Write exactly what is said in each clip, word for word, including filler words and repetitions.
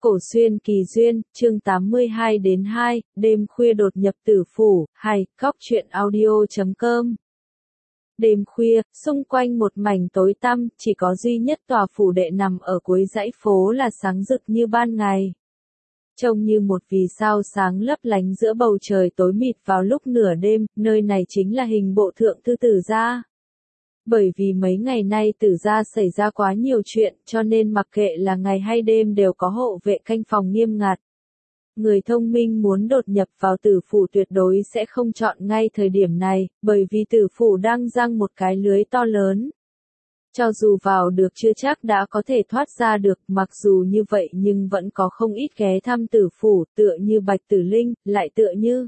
Cổ xuyên kỳ duyên, chương tám mươi hai đến hai, đêm khuya đột nhập tử phủ, hay, góc truyện audio chấm com. Đêm khuya, xung quanh một mảnh tối tăm, chỉ có duy nhất tòa phủ đệ nằm ở cuối dãy phố là sáng rực như ban ngày. Trông như một vì sao sáng lấp lánh giữa bầu trời tối mịt vào lúc nửa đêm, nơi này chính là hình bộ thượng thư Tử gia. Bởi vì mấy ngày nay Tử gia xảy ra quá nhiều chuyện, cho nên mặc kệ là ngày hay đêm đều có hộ vệ canh phòng nghiêm ngặt. Người thông minh muốn đột nhập vào tử phủ tuyệt đối sẽ không chọn ngay thời điểm này, bởi vì tử phủ đang giăng một cái lưới to lớn. Cho dù vào được chưa chắc đã có thể thoát ra được, mặc dù như vậy nhưng vẫn có không ít ghé thăm tử phủ, tựa như Bạch Tử Linh, lại tựa như...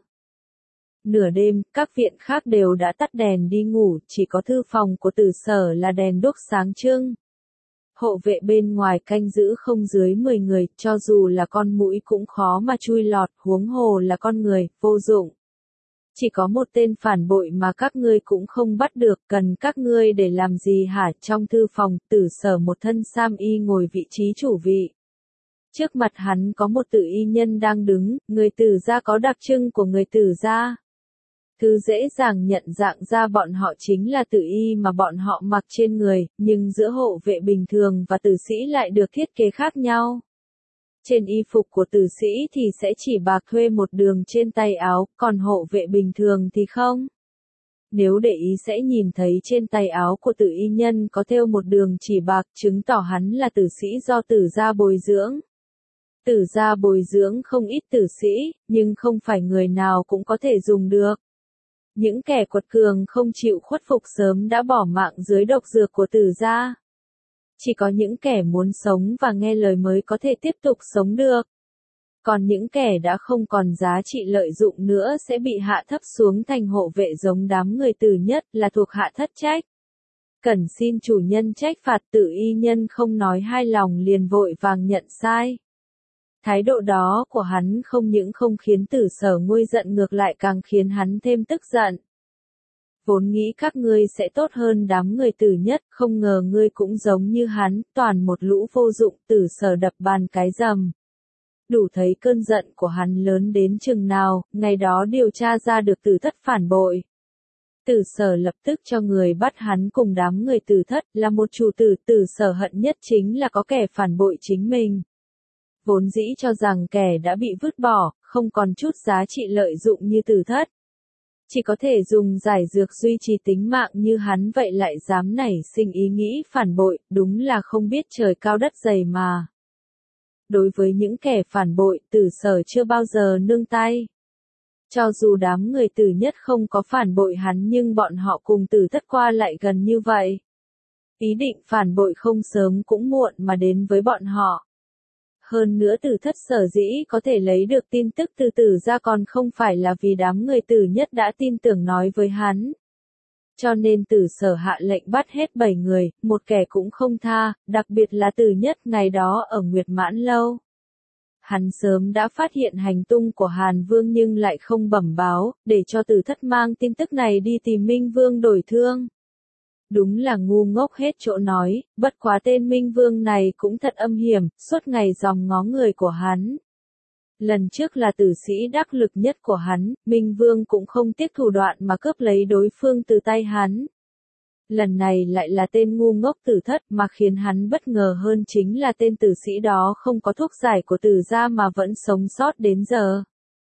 Nửa đêm, các viện khác đều đã tắt đèn đi ngủ, chỉ có thư phòng của Tử Sở là đèn đuốc sáng trưng. Hộ vệ bên ngoài canh giữ không dưới mười người, cho dù là con muỗi cũng khó mà chui lọt, huống hồ là con người, vô dụng. Chỉ có một tên phản bội mà các ngươi cũng không bắt được, cần các ngươi để làm gì hả? Trong thư phòng, Tử Sở một thân sam y ngồi vị trí chủ vị. Trước mặt hắn có một Tử y nhân đang đứng, người Tử gia có đặc trưng của người Tử gia. Thứ dễ dàng nhận dạng ra bọn họ chính là tử y mà bọn họ mặc trên người, nhưng giữa hộ vệ bình thường và tử sĩ lại được thiết kế khác nhau. Trên y phục của tử sĩ thì sẽ chỉ bạc thuê một đường trên tay áo, còn hộ vệ bình thường thì không. Nếu để ý sẽ nhìn thấy trên tay áo của tử y nhân có thêu một đường chỉ bạc, chứng tỏ hắn là tử sĩ do Tử gia bồi dưỡng. Tử gia bồi dưỡng không ít tử sĩ, nhưng không phải người nào cũng có thể dùng được. Những kẻ quật cường không chịu khuất phục sớm đã bỏ mạng dưới độc dược của Tử gia. Chỉ có những kẻ muốn sống và nghe lời mới có thể tiếp tục sống được. Còn những kẻ đã không còn giá trị lợi dụng nữa sẽ bị hạ thấp xuống thành hộ vệ giống đám người Tử nhất là thuộc hạ thất trách. Cẩn xin chủ nhân trách phạt. Tử y nhân không nói hai lòng liền vội vàng nhận sai. Thái độ đó của hắn không những không khiến Tử Sở nguôi giận ngược lại càng khiến hắn thêm tức giận. Vốn nghĩ các ngươi sẽ tốt hơn đám người Tử nhất, không ngờ ngươi cũng giống như hắn, toàn một lũ vô dụng. Tử Sở đập bàn cái rầm. Đủ thấy cơn giận của hắn lớn đến chừng nào, ngày đó điều tra ra được Tử thất phản bội. Tử Sở lập tức cho người bắt hắn cùng đám người Tử thất, là một chủ tử. Tử Sở hận nhất chính là có kẻ phản bội chính mình. Vốn dĩ cho rằng kẻ đã bị vứt bỏ, không còn chút giá trị lợi dụng như Tử thất. Chỉ có thể dùng giải dược duy trì tính mạng như hắn vậy lại dám nảy sinh ý nghĩ phản bội, đúng là không biết trời cao đất dày mà. Đối với những kẻ phản bội, Tử Sở chưa bao giờ nương tay. Cho dù đám người Tử nhất không có phản bội hắn nhưng bọn họ cùng Tử thất qua lại gần như vậy. Ý định phản bội không sớm cũng muộn mà đến với bọn họ. Hơn nữa Tử thất sở dĩ có thể lấy được tin tức từ Tử gia còn không phải là vì đám người Tử nhất đã tin tưởng nói với hắn. Cho nên Tử Sở hạ lệnh bắt hết bảy người, một kẻ cũng không tha, đặc biệt là Tử nhất ngày đó ở Nguyệt Mãn Lâu. Hắn sớm đã phát hiện hành tung của Hàn Vương nhưng lại không bẩm báo, để cho Tử thất mang tin tức này đi tìm Minh Vương đổi thương. Đúng là ngu ngốc hết chỗ nói, bất quá tên Minh Vương này cũng thật âm hiểm, suốt ngày dòm ngó người của hắn. Lần trước là tử sĩ đắc lực nhất của hắn, Minh Vương cũng không tiếc thủ đoạn mà cướp lấy đối phương từ tay hắn. Lần này lại là tên ngu ngốc Tử thất, mà khiến hắn bất ngờ hơn chính là tên tử sĩ đó không có thuốc giải của Tử gia mà vẫn sống sót đến giờ.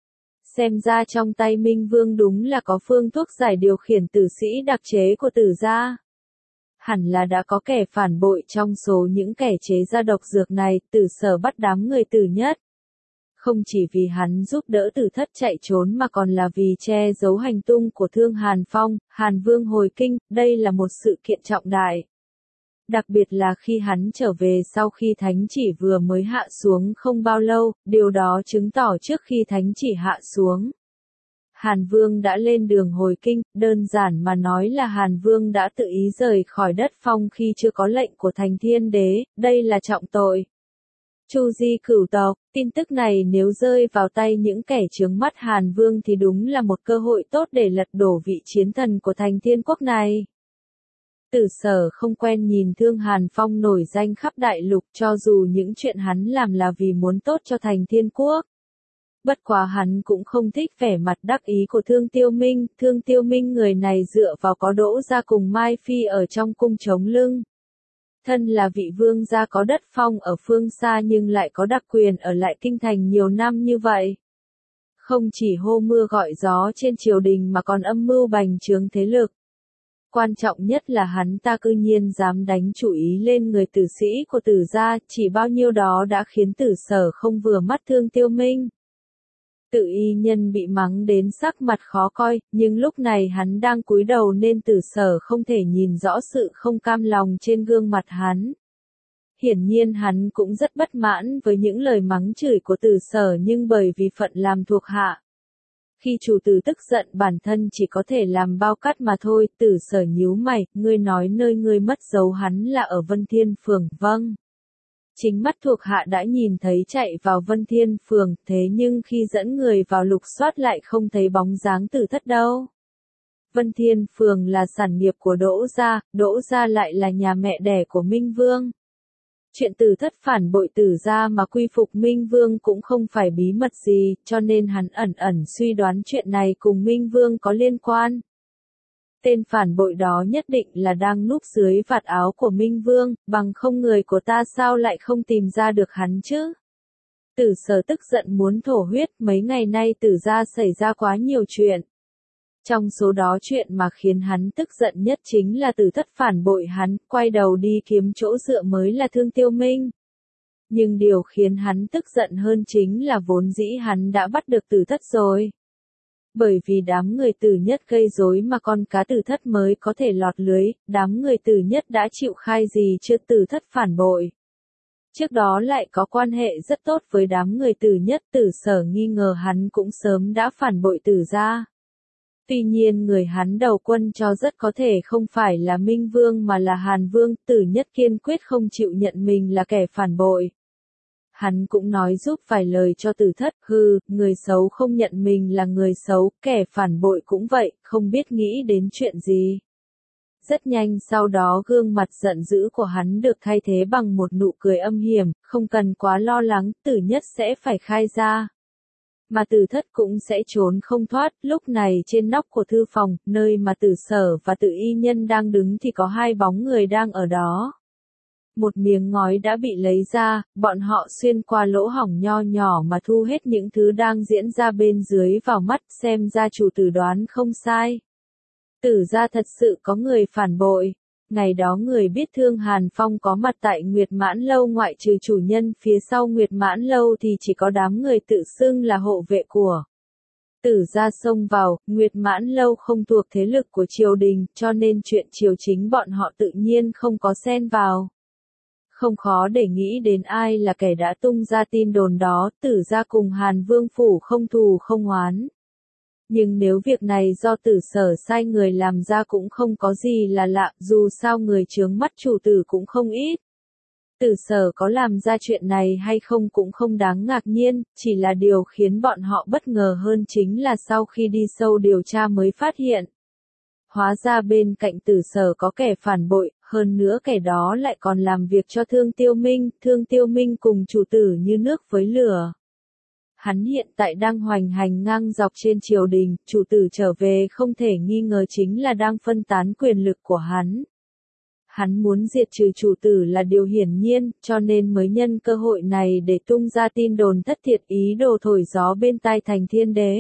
Xem ra trong tay Minh Vương đúng là có phương thuốc giải điều khiển tử sĩ đặc chế của Tử gia. Hẳn là đã có kẻ phản bội trong số những kẻ chế ra độc dược này. Tử Sở bắt đám người Tử nhất. Không chỉ vì hắn giúp đỡ Tử thất chạy trốn mà còn là vì che giấu hành tung của Thương Hàn Phong, Hàn Vương hồi kinh, đây là một sự kiện trọng đại. Đặc biệt là khi hắn trở về sau khi thánh chỉ vừa mới hạ xuống không bao lâu, điều đó chứng tỏ trước khi thánh chỉ hạ xuống. Hàn Vương đã lên đường hồi kinh, đơn giản mà nói là Hàn Vương đã tự ý rời khỏi đất Phong khi chưa có lệnh của Thành Thiên Đế, đây là trọng tội. Chu di cửu tộc, tin tức này nếu rơi vào tay những kẻ chướng mắt Hàn Vương thì đúng là một cơ hội tốt để lật đổ vị chiến thần của Thành Thiên Quốc này. Tử Sở không quen nhìn Thương Hàn Phong nổi danh khắp đại lục, cho dù những chuyện hắn làm là vì muốn tốt cho thành Thiên Quốc. Bất quá hắn cũng không thích vẻ mặt đắc ý của Thương Tiêu Minh, Thương Tiêu Minh người này dựa vào có Đỗ gia cùng Mai Phi ở trong cung chống lưng. Thân là vị vương gia có đất phong ở phương xa nhưng lại có đặc quyền ở lại kinh thành nhiều năm như vậy. Không chỉ hô mưa gọi gió trên triều đình mà còn âm mưu bành trướng thế lực. Quan trọng nhất là hắn ta cư nhiên dám đánh chủ ý lên người tử sĩ của Tử gia, chỉ bao nhiêu đó đã khiến Tử Sở không vừa mắt Thương Tiêu Minh. Tự y nhân bị mắng đến sắc mặt khó coi, nhưng lúc này hắn đang cúi đầu nên Tử Sở không thể nhìn rõ sự không cam lòng trên gương mặt hắn. Hiển nhiên hắn cũng rất bất mãn với những lời mắng chửi của Tử Sở nhưng bởi vì phận làm thuộc hạ. Khi chủ tử tức giận bản thân chỉ có thể làm bao cắt mà thôi, Tử Sở nhíu mày, ngươi nói nơi ngươi mất dấu hắn là ở Vân Thiên Phường, vâng. Chính mắt thuộc hạ đã nhìn thấy chạy vào Vân Thiên Phường, thế nhưng khi dẫn người vào lục soát lại không thấy bóng dáng Tử Thất đâu. Vân Thiên Phường là sản nghiệp của Đỗ gia, Đỗ gia lại là nhà mẹ đẻ của Minh Vương. Chuyện Tử Thất phản bội Tử gia mà quy phục Minh Vương cũng không phải bí mật gì, cho nên hắn ẩn ẩn suy đoán chuyện này cùng Minh Vương có liên quan. Tên phản bội đó nhất định là đang núp dưới vạt áo của Minh Vương, bằng không người của ta sao lại không tìm ra được hắn chứ? Tử Sở tức giận muốn thổ huyết, mấy ngày nay Tử gia xảy ra quá nhiều chuyện. Trong số đó chuyện mà khiến hắn tức giận nhất chính là Tử Thất phản bội hắn, quay đầu đi kiếm chỗ dựa mới là Thương Tiêu Minh. Nhưng điều khiến hắn tức giận hơn chính là vốn dĩ hắn đã bắt được Tử Thất rồi. Bởi vì đám người Tử Nhất gây rối mà con cá Tử Thất mới có thể lọt lưới, đám người Tử Nhất đã chịu khai gì chưa Tử Thất phản bội. Trước đó lại có quan hệ rất tốt với đám người Tử Nhất, Tử Sở nghi ngờ hắn cũng sớm đã phản bội Tử gia. Tuy nhiên người hắn đầu quân cho rất có thể không phải là Minh Vương mà là Hàn Vương, Tử Nhất kiên quyết không chịu nhận mình là kẻ phản bội. Hắn cũng nói giúp vài lời cho Tử Thất, hừ, người xấu không nhận mình là người xấu, kẻ phản bội cũng vậy, không biết nghĩ đến chuyện gì. Rất nhanh sau đó gương mặt giận dữ của hắn được thay thế bằng một nụ cười âm hiểm, không cần quá lo lắng, Tử Nhất sẽ phải khai ra. Mà Tử Thất cũng sẽ trốn không thoát, lúc này trên nóc của thư phòng, nơi mà Tử Sở và Tự Y Nhân đang đứng thì có hai bóng người đang ở đó. Một miếng ngói đã bị lấy ra, bọn họ xuyên qua lỗ hổng nho nhỏ mà thu hết những thứ đang diễn ra bên dưới vào mắt, xem ra chủ tử đoán không sai. Tử gia thật sự có người phản bội. Ngày đó người biết Thương Hàn Phong có mặt tại Nguyệt Mãn Lâu ngoại trừ chủ nhân phía sau Nguyệt Mãn Lâu thì chỉ có đám người tự xưng là hộ vệ của. Tử gia xông vào, Nguyệt Mãn Lâu không thuộc thế lực của triều đình, cho nên chuyện triều chính bọn họ tự nhiên không có xen vào. Không khó để nghĩ đến ai là kẻ đã tung ra tin đồn đó, Tử gia cùng Hàn Vương phủ không thù không oán. Nhưng nếu việc này do Tử Sở sai người làm ra cũng không có gì là lạ, dù sao người chướng mắt chủ tử cũng không ít. Tử Sở có làm ra chuyện này hay không cũng không đáng ngạc nhiên, chỉ là điều khiến bọn họ bất ngờ hơn chính là sau khi đi sâu điều tra mới phát hiện. Hóa ra bên cạnh Tử Sở có kẻ phản bội, hơn nữa kẻ đó lại còn làm việc cho Thương Tiêu Minh, Thương Tiêu Minh cùng chủ tử như nước với lửa. Hắn hiện tại đang hoành hành ngang dọc trên triều đình, chủ tử trở về không thể nghi ngờ chính là đang phân tán quyền lực của hắn. Hắn muốn diệt trừ chủ tử là điều hiển nhiên, cho nên mới nhân cơ hội này để tung ra tin đồn thất thiệt ý đồ thổi gió bên tai Thành Thiên Đế.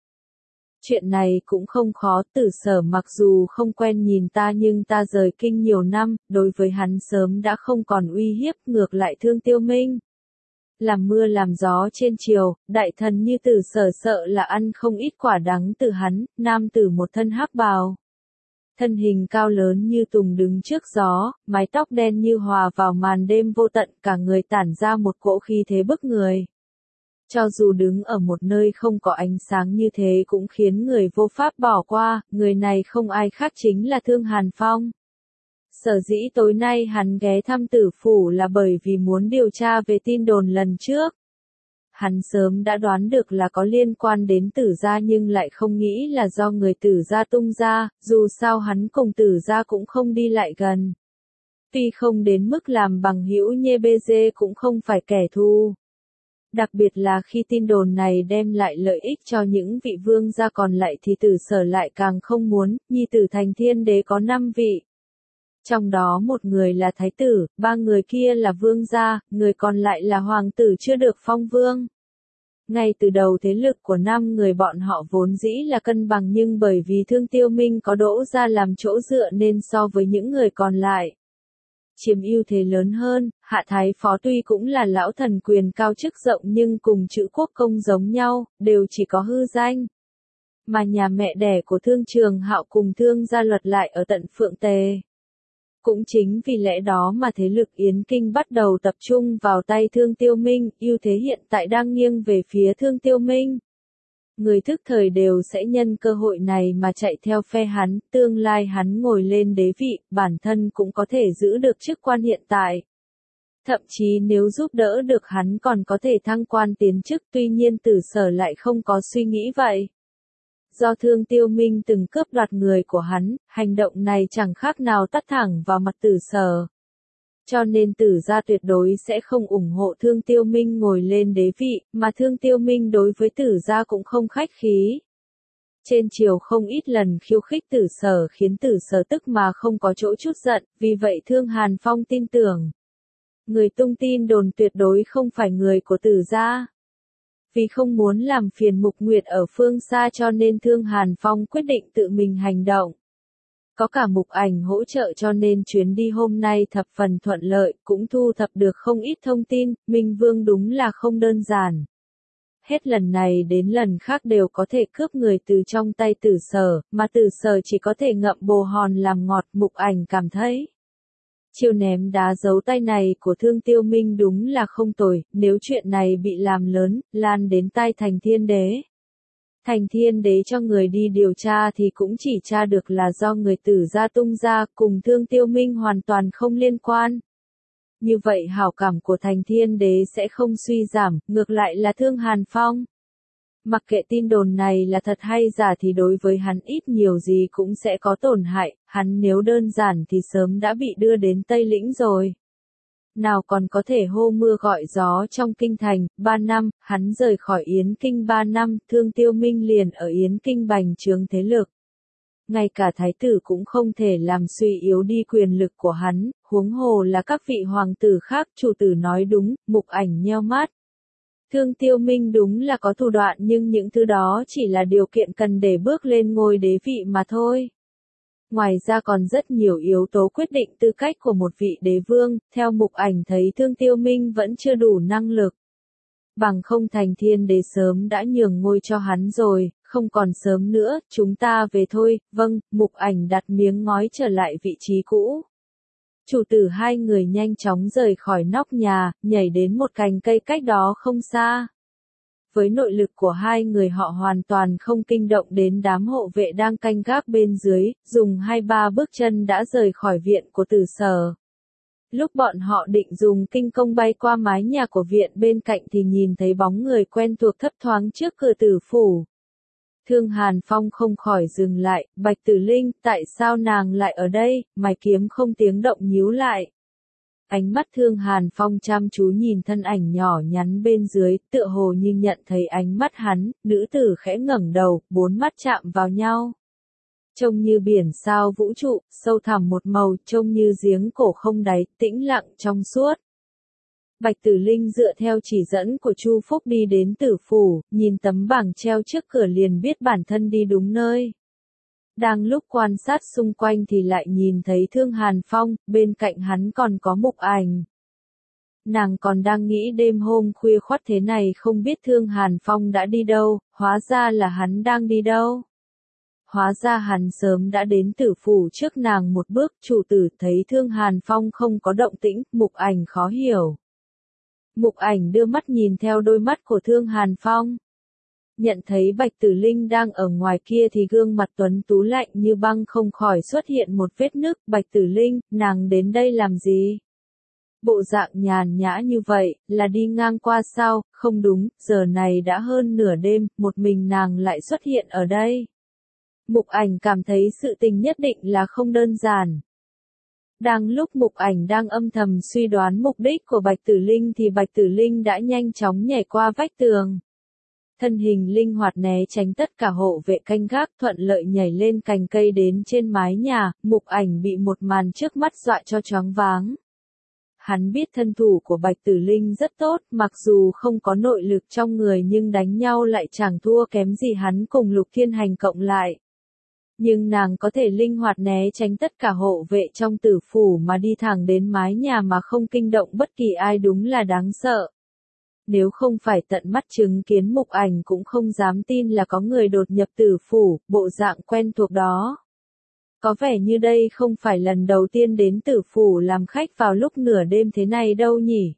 Chuyện này cũng không khó, Tử Sở mặc dù không quen nhìn ta nhưng ta rời kinh nhiều năm, đối với hắn sớm đã không còn uy hiếp, ngược lại Thương Tiêu Minh. Làm mưa làm gió trên triều, đại thần như Tử Sở sợ là ăn không ít quả đắng từ hắn, nam tử một thân hắc bào. Thân hình cao lớn như tùng đứng trước gió, mái tóc đen như hòa vào màn đêm vô tận, cả người tản ra một cỗ khí thế bức người. Cho dù đứng ở một nơi không có ánh sáng như thế cũng khiến người vô pháp bỏ qua, người này không ai khác chính là Thương Hàn Phong. Sở dĩ tối nay hắn ghé thăm Tử phủ là bởi vì muốn điều tra về tin đồn lần trước. hắn sớm đã đoán được là có liên quan đến Tử gia nhưng lại không nghĩ là do người Tử gia tung ra, dù sao hắn cùng Tử gia cũng không đi lại gần. Tuy không đến mức làm bằng hữu nhê bê dê cũng không phải kẻ thù. Đặc biệt là khi tin đồn này đem lại lợi ích cho những vị vương gia còn lại thì Tử Sở lại càng không muốn, nhi tử Thành Thiên Đế có năm vị. Trong đó một người là thái tử, ba người kia là vương gia, người còn lại là hoàng tử chưa được phong vương. Ngay từ đầu thế lực của năm người bọn họ vốn dĩ là cân bằng nhưng bởi vì Thương Tiêu Minh có Đỗ gia làm chỗ dựa nên so với những người còn lại chiếm ưu thế lớn hơn. Hạ Thái Phó tuy cũng là lão thần quyền cao chức rộng nhưng cùng chữ quốc công giống nhau, đều chỉ có hư danh. Mà nhà mẹ đẻ của Thương Trường Hạo cùng Thương gia Luật lại ở tận Phượng Tề. Cũng chính vì lẽ đó mà thế lực Yến Kinh bắt đầu tập trung vào tay Thương Tiêu Minh, ưu thế hiện tại đang nghiêng về phía Thương Tiêu Minh. Người thức thời đều sẽ nhân cơ hội này mà chạy theo phe hắn, tương lai hắn ngồi lên đế vị, bản thân cũng có thể giữ được chức quan hiện tại. Thậm chí nếu giúp đỡ được hắn còn có thể thăng quan tiến chức, tuy nhiên Tử Sở lại không có suy nghĩ vậy. Do Thương Tiêu Minh từng cướp đoạt người của hắn, hành động này chẳng khác nào tắt thẳng vào mặt Tử Sở. Cho nên Tử gia tuyệt đối sẽ không ủng hộ Thương Tiêu Minh ngồi lên đế vị, mà Thương Tiêu Minh đối với Tử gia cũng không khách khí. Trên triều không ít lần khiêu khích Tử Sở khiến Tử Sở tức mà không có chỗ chút giận, vì vậy Thương Hàn Phong tin tưởng. Người tung tin đồn tuyệt đối không phải người của Tử gia. Vì không muốn làm phiền Mục Nguyệt ở phương xa cho nên Thương Hàn Phong quyết định tự mình hành động. Có cả Mục Ảnh hỗ trợ cho nên chuyến đi hôm nay thập phần thuận lợi, cũng thu thập được không ít thông tin, Minh Vương đúng là không đơn giản. Hết lần này đến lần khác đều có thể cướp người từ trong tay Tử Sở, mà Tử Sở chỉ có thể ngậm bồ hòn làm ngọt. Mục Ảnh cảm thấy chiêu ném đá giấu tay này của Thương Tiêu Minh đúng là không tồi, nếu chuyện này bị làm lớn, lan đến tai Thành Thiên Đế. Thành Thiên Đế cho người đi điều tra thì cũng chỉ tra được là do người Tử gia tung ra, cùng Thương Tiêu Minh hoàn toàn không liên quan. Như vậy hảo cảm của Thành Thiên Đế sẽ không suy giảm, ngược lại là Thương Hàn Phong. Mặc kệ tin đồn này là thật hay giả thì đối với hắn ít nhiều gì cũng sẽ có tổn hại, hắn nếu đơn giản thì sớm đã bị đưa đến Tây Lĩnh rồi. Nào còn có thể hô mưa gọi gió trong kinh thành, ba năm, hắn rời khỏi Yến Kinh ba năm, Thương Tiêu Minh liền ở Yến Kinh bành trướng thế lực. Ngay cả thái tử cũng không thể làm suy yếu đi quyền lực của hắn, huống hồ là các vị hoàng tử khác. Chủ tử nói đúng, Mục Ảnh nheo mắt. Thương Tiêu Minh đúng là có thủ đoạn nhưng những thứ đó chỉ là điều kiện cần để bước lên ngôi đế vị mà thôi. Ngoài ra còn rất nhiều yếu tố quyết định tư cách của một vị đế vương, theo Mục Ảnh thấy Thương Tiêu Minh vẫn chưa đủ năng lực. Bằng không Thành Thiên Đế sớm đã nhường ngôi cho hắn rồi, không còn sớm nữa, chúng ta về thôi. Vâng, Mục Ảnh đặt miếng ngói trở lại vị trí cũ. Chủ tử hai người nhanh chóng rời khỏi nóc nhà, nhảy đến một cành cây cách đó không xa. Với nội lực của hai người họ hoàn toàn không kinh động đến đám hộ vệ đang canh gác bên dưới, dùng hai ba bước chân đã rời khỏi viện của Tử Sở. Lúc bọn họ định dùng kinh công bay qua mái nhà của viện bên cạnh thì nhìn thấy bóng người quen thuộc thấp thoáng trước cửa Tử phủ. Thương Hàn Phong không khỏi dừng lại, Bạch Tử Linh, tại sao nàng lại ở đây? Mày kiếm không tiếng động nhíu lại. Ánh mắt Thương Hàn Phong chăm chú nhìn thân ảnh nhỏ nhắn bên dưới, tựa hồ như nhận thấy ánh mắt hắn, nữ tử khẽ ngẩng đầu, bốn mắt chạm vào nhau. Trông như biển sao vũ trụ, sâu thẳm một màu, trông như giếng cổ không đáy, tĩnh lặng trong suốt. Bạch Tử Linh dựa theo chỉ dẫn của Chu Phúc đi đến Tử phủ, nhìn tấm bảng treo trước cửa liền biết bản thân đi đúng nơi. Đang lúc quan sát xung quanh thì lại nhìn thấy Thương Hàn Phong, bên cạnh hắn còn có Mục Ảnh. Nàng còn đang nghĩ đêm hôm khuya khoắt thế này không biết Thương Hàn Phong đã đi đâu, hóa ra là hắn đang đi đâu. Hóa ra hắn sớm đã đến Tử phủ trước nàng một bước. Chủ tử thấy Thương Hàn Phong không có động tĩnh, Mục Ảnh khó hiểu. Mục Ảnh đưa mắt nhìn theo đôi mắt của Thương Hàn Phong. Nhận thấy Bạch Tử Linh đang ở ngoài kia thì gương mặt tuấn tú lạnh như băng không khỏi xuất hiện một vết nứt. Bạch Tử Linh, nàng đến đây làm gì? Bộ dạng nhàn nhã như vậy, là đi ngang qua sao? Không đúng, giờ này đã hơn nửa đêm, một mình nàng lại xuất hiện ở đây. Mục Ảnh cảm thấy sự tình nhất định là không đơn giản. Đang lúc Mục Ảnh đang âm thầm suy đoán mục đích của Bạch Tử Linh thì Bạch Tử Linh đã nhanh chóng nhảy qua vách tường. Thân hình linh hoạt né tránh tất cả hộ vệ canh gác, thuận lợi nhảy lên cành cây đến trên mái nhà. Mục Ảnh bị một màn trước mắt dọa cho choáng váng. Hắn biết thân thủ của Bạch Tử Linh rất tốt, mặc dù không có nội lực trong người nhưng đánh nhau lại chẳng thua kém gì hắn cùng Lục Thiên Hành cộng lại. Nhưng nàng có thể linh hoạt né tránh tất cả hộ vệ trong tử phủ mà đi thẳng đến mái nhà mà không kinh động bất kỳ ai, đúng là đáng sợ. Nếu không phải tận mắt chứng kiến Mục Ảnh cũng không dám tin là có người đột nhập tử phủ, bộ dạng quen thuộc đó. Có vẻ như đây không phải lần đầu tiên đến tử phủ làm khách vào lúc nửa đêm thế này đâu nhỉ.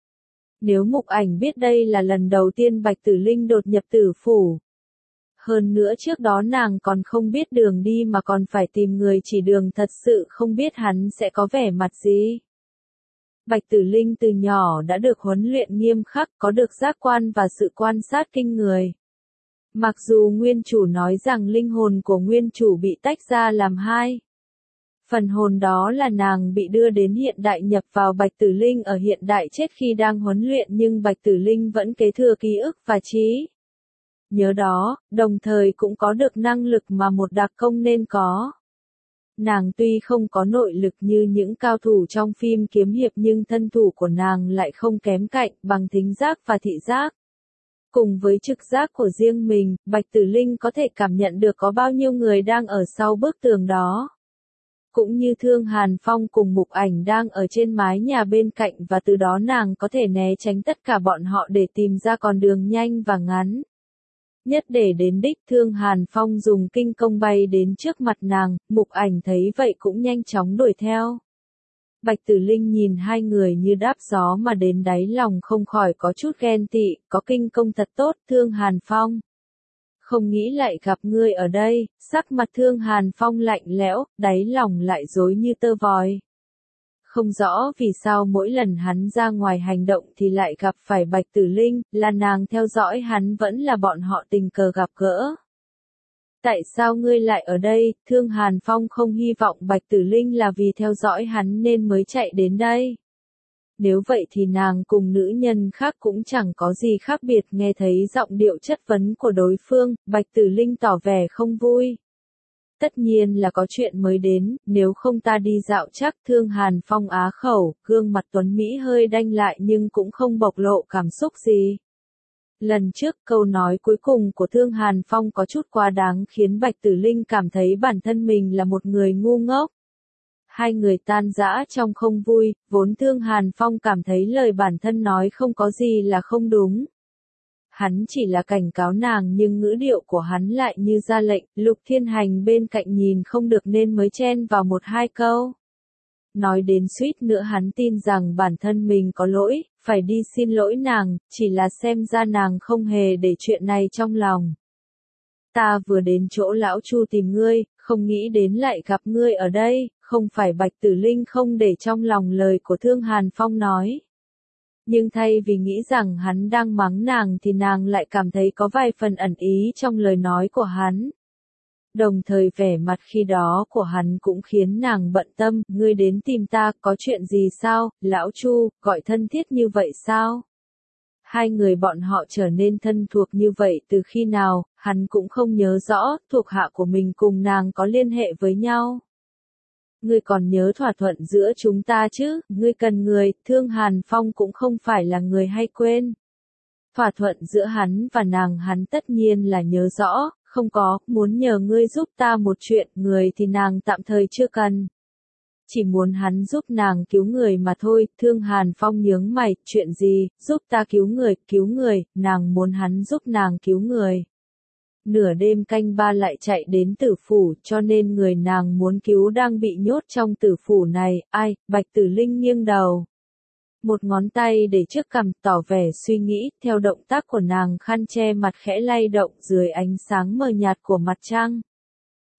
Nếu Mục Ảnh biết đây là lần đầu tiên Bạch Tử Linh đột nhập tử phủ. Hơn nữa trước đó nàng còn không biết đường đi mà còn phải tìm người chỉ đường, thật sự không biết hắn sẽ có vẻ mặt gì. Bạch Tử Linh từ nhỏ đã được huấn luyện nghiêm khắc, có được giác quan và sự quan sát kinh người. Mặc dù nguyên chủ nói rằng linh hồn của nguyên chủ bị tách ra làm hai. Phần hồn đó là nàng bị đưa đến hiện đại nhập vào Bạch Tử Linh ở hiện đại chết khi đang huấn luyện, nhưng Bạch Tử Linh vẫn kế thừa ký ức và trí nhớ đó, đồng thời cũng có được năng lực mà một đặc công nên có. Nàng tuy không có nội lực như những cao thủ trong phim kiếm hiệp nhưng thân thủ của nàng lại không kém cạnh bằng thính giác và thị giác. Cùng với trực giác của riêng mình, Bạch Tử Linh có thể cảm nhận được có bao nhiêu người đang ở sau bức tường đó. Cũng như Thương Hàn Phong cùng Mục Ảnh đang ở trên mái nhà bên cạnh, và từ đó nàng có thể né tránh tất cả bọn họ để tìm ra con đường nhanh và ngắn nhất để đến đích. Thương Hàn Phong dùng kinh công bay đến trước mặt nàng, Mục Ảnh thấy vậy cũng nhanh chóng đuổi theo. Bạch Tử Linh nhìn hai người như đáp gió mà đến, đáy lòng không khỏi có chút ghen tị, có kinh công thật tốt. Thương Hàn Phong, không nghĩ lại gặp ngươi ở đây. Sắc mặt Thương Hàn Phong lạnh lẽo, đáy lòng lại rối như tơ vò. Không rõ vì sao mỗi lần hắn ra ngoài hành động thì lại gặp phải Bạch Tử Linh, là nàng theo dõi hắn vẫn là bọn họ tình cờ gặp gỡ. Tại sao ngươi lại ở đây? Thương Hàn Phong không hy vọng Bạch Tử Linh là vì theo dõi hắn nên mới chạy đến đây. Nếu vậy thì nàng cùng nữ nhân khác cũng chẳng có gì khác biệt. Nghe thấy giọng điệu chất vấn của đối phương, Bạch Tử Linh tỏ vẻ không vui. Tất nhiên là có chuyện mới đến, nếu không ta đi dạo chắc. Thương Hàn Phong á khẩu, gương mặt tuấn Mỹ hơi đanh lại nhưng cũng không bộc lộ cảm xúc gì. Lần trước câu nói cuối cùng của Thương Hàn Phong có chút quá đáng khiến Bạch Tử Linh cảm thấy bản thân mình là một người ngu ngốc. Hai người tan rã trong không vui, vốn Thương Hàn Phong cảm thấy lời bản thân nói không có gì là không đúng. Hắn chỉ là cảnh cáo nàng nhưng ngữ điệu của hắn lại như ra lệnh. Lục Thiên Hành bên cạnh nhìn không được nên mới chen vào một hai câu. Nói đến suýt nữa hắn tin rằng bản thân mình có lỗi, phải đi xin lỗi nàng, chỉ là xem ra nàng không hề để chuyện này trong lòng. Ta vừa đến chỗ lão Chu tìm ngươi, không nghĩ đến lại gặp ngươi ở đây. Không phải Bạch Tử Linh không để trong lòng lời của Thương Hàn Phong nói. Nhưng thay vì nghĩ rằng hắn đang mắng nàng thì nàng lại cảm thấy có vài phần ẩn ý trong lời nói của hắn. Đồng thời vẻ mặt khi đó của hắn cũng khiến nàng bận tâm. Ngươi đến tìm ta, có chuyện gì sao? Lão Chu, gọi thân thiết như vậy sao? Hai người bọn họ trở nên thân thuộc như vậy từ khi nào, hắn cũng không nhớ rõ. Thuộc hạ của mình cùng nàng có liên hệ với nhau. Ngươi còn nhớ thỏa thuận giữa chúng ta chứ? Ngươi cần người. Thương Hàn Phong cũng không phải là người hay quên. Thỏa thuận giữa hắn và nàng hắn tất nhiên là nhớ rõ. Không có, muốn nhờ ngươi giúp ta một chuyện, người thì nàng tạm thời chưa cần. Chỉ muốn hắn giúp nàng cứu người mà thôi. Thương Hàn Phong nhướng mày, chuyện gì? Giúp ta cứu người, cứu người, nàng muốn hắn giúp nàng cứu người. Nửa đêm canh ba lại chạy đến tử phủ, cho nên người nàng muốn cứu đang bị nhốt trong tử phủ này. Ai? Bạch Tử Linh nghiêng đầu. Một ngón tay để trước cằm, tỏ vẻ suy nghĩ. Theo động tác của nàng, khăn che mặt khẽ lay động dưới ánh sáng mờ nhạt của mặt trăng.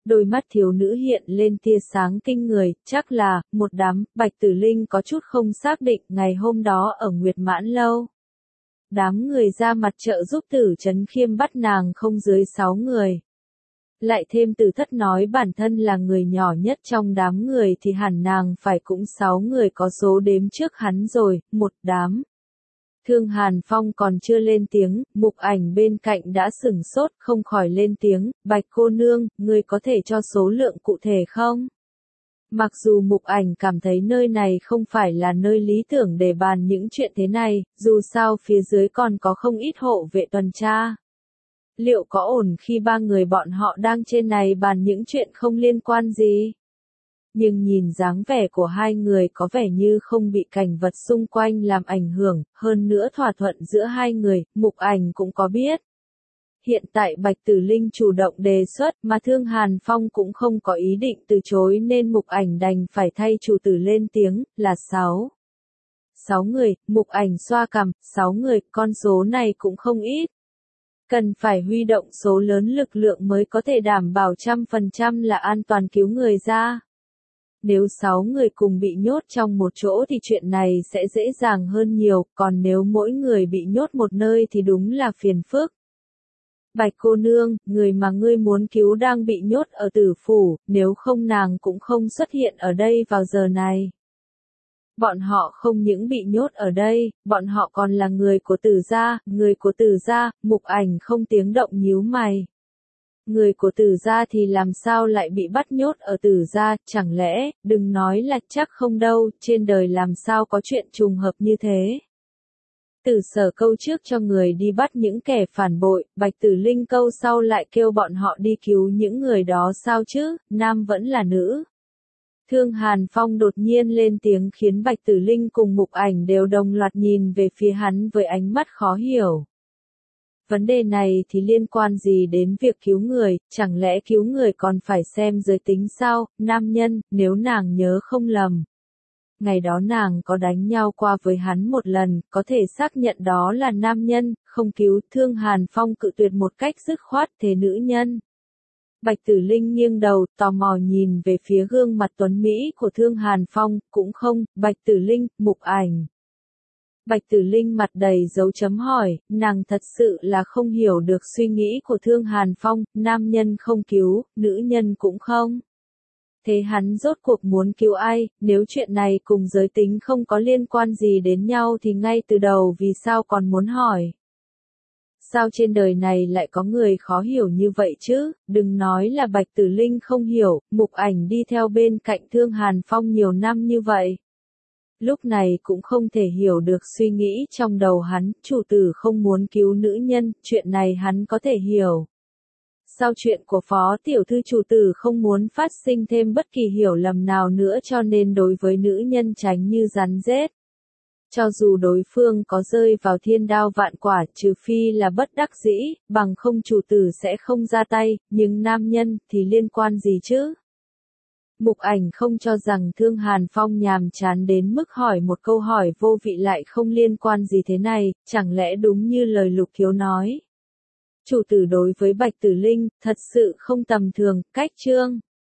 Đôi mắt thiếu nữ hiện lên tia sáng kinh người, chắc là, một đám, Bạch Tử Linh có chút không xác định ngày hôm đó ở Nguyệt Mãn Lâu. Đám người ra mặt trợ giúp Tử Chấn Khiêm bắt nàng không dưới sáu người. Lại thêm Tử Thất nói bản thân là người nhỏ nhất trong đám người thì hẳn nàng phải cũng sáu người có số đếm trước hắn rồi, một đám. Thương Hàn Phong còn chưa lên tiếng, Mục Ảnh bên cạnh đã sửng sốt không khỏi lên tiếng, Bạch cô nương, ngươi có thể cho số lượng cụ thể không? Mặc dù Mục Ảnh cảm thấy nơi này không phải là nơi lý tưởng để bàn những chuyện thế này, dù sao phía dưới còn có không ít hộ vệ tuần tra. Liệu có ổn khi ba người bọn họ đang trên này bàn những chuyện không liên quan gì? Nhưng nhìn dáng vẻ của hai người có vẻ như không bị cảnh vật xung quanh làm ảnh hưởng, hơn nữa thỏa thuận giữa hai người, Mục Ảnh cũng có biết. Hiện tại Bạch Tử Linh chủ động đề xuất mà Thương Hàn Phong cũng không có ý định từ chối nên Mục Ảnh đành phải thay chủ tử lên tiếng, là sáu. Sáu người, Mục Ảnh xoa cằm, sáu người, con số này cũng không ít. Cần phải huy động số lớn lực lượng mới có thể đảm bảo trăm phần trăm là an toàn cứu người ra. Nếu sáu người cùng bị nhốt trong một chỗ thì chuyện này sẽ dễ dàng hơn nhiều, còn nếu mỗi người bị nhốt một nơi thì đúng là phiền phức. Bạch cô nương, người mà ngươi muốn cứu đang bị nhốt ở tử phủ, nếu không nàng cũng không xuất hiện ở đây vào giờ này. Bọn họ không những bị nhốt ở đây, bọn họ còn là người của Tử gia, người của Tử gia, Mục Ảnh không tiếng động nhíu mày. Người của Tử gia thì làm sao lại bị bắt nhốt ở Tử gia, chẳng lẽ, đừng nói là chắc không đâu, trên đời làm sao có chuyện trùng hợp như thế. Tử Sở câu trước cho người đi bắt những kẻ phản bội, Bạch Tử Linh câu sau lại kêu bọn họ đi cứu những người đó sao chứ, nam vẫn là nữ. Thương Hàn Phong đột nhiên lên tiếng khiến Bạch Tử Linh cùng Mục Ảnh đều đồng loạt nhìn về phía hắn với ánh mắt khó hiểu. Vấn đề này thì liên quan gì đến việc cứu người, chẳng lẽ cứu người còn phải xem giới tính sao, nam nhân, nếu nàng nhớ không lầm. Ngày đó nàng có đánh nhau qua với hắn một lần, có thể xác nhận đó là nam nhân, không cứu. Thương Hàn Phong cự tuyệt một cách dứt khoát, thế nữ nhân. Bạch Tử Linh nghiêng đầu, tò mò nhìn về phía gương mặt tuấn Mỹ của Thương Hàn Phong, cũng không, Bạch Tử Linh, Mục Ảnh. Bạch Tử Linh mặt đầy dấu chấm hỏi, nàng thật sự là không hiểu được suy nghĩ của Thương Hàn Phong, nam nhân không cứu, nữ nhân cũng không. Thế hắn rốt cuộc muốn cứu ai, nếu chuyện này cùng giới tính không có liên quan gì đến nhau thì ngay từ đầu vì sao còn muốn hỏi. Sao trên đời này lại có người khó hiểu như vậy chứ, đừng nói là Bạch Tử Linh không hiểu, Mục Ảnh đi theo bên cạnh Thương Hàn Phong nhiều năm như vậy. Lúc này cũng không thể hiểu được suy nghĩ trong đầu hắn, chủ tử không muốn cứu nữ nhân, chuyện này hắn có thể hiểu. Sao chuyện của Phó Tiểu Thư chủ tử không muốn phát sinh thêm bất kỳ hiểu lầm nào nữa cho nên đối với nữ nhân tránh như rắn rết. Cho dù đối phương có rơi vào thiên đao vạn quả trừ phi là bất đắc dĩ, bằng không chủ tử sẽ không ra tay, nhưng nam nhân thì liên quan gì chứ? Mục Ảnh không cho rằng Thương Hàn Phong nhàm chán đến mức hỏi một câu hỏi vô vị lại không liên quan gì thế này, chẳng lẽ đúng như lời Lục Khiếu nói. Chủ tử đối với Bạch Tử Linh, thật sự không tầm thường, cách chương.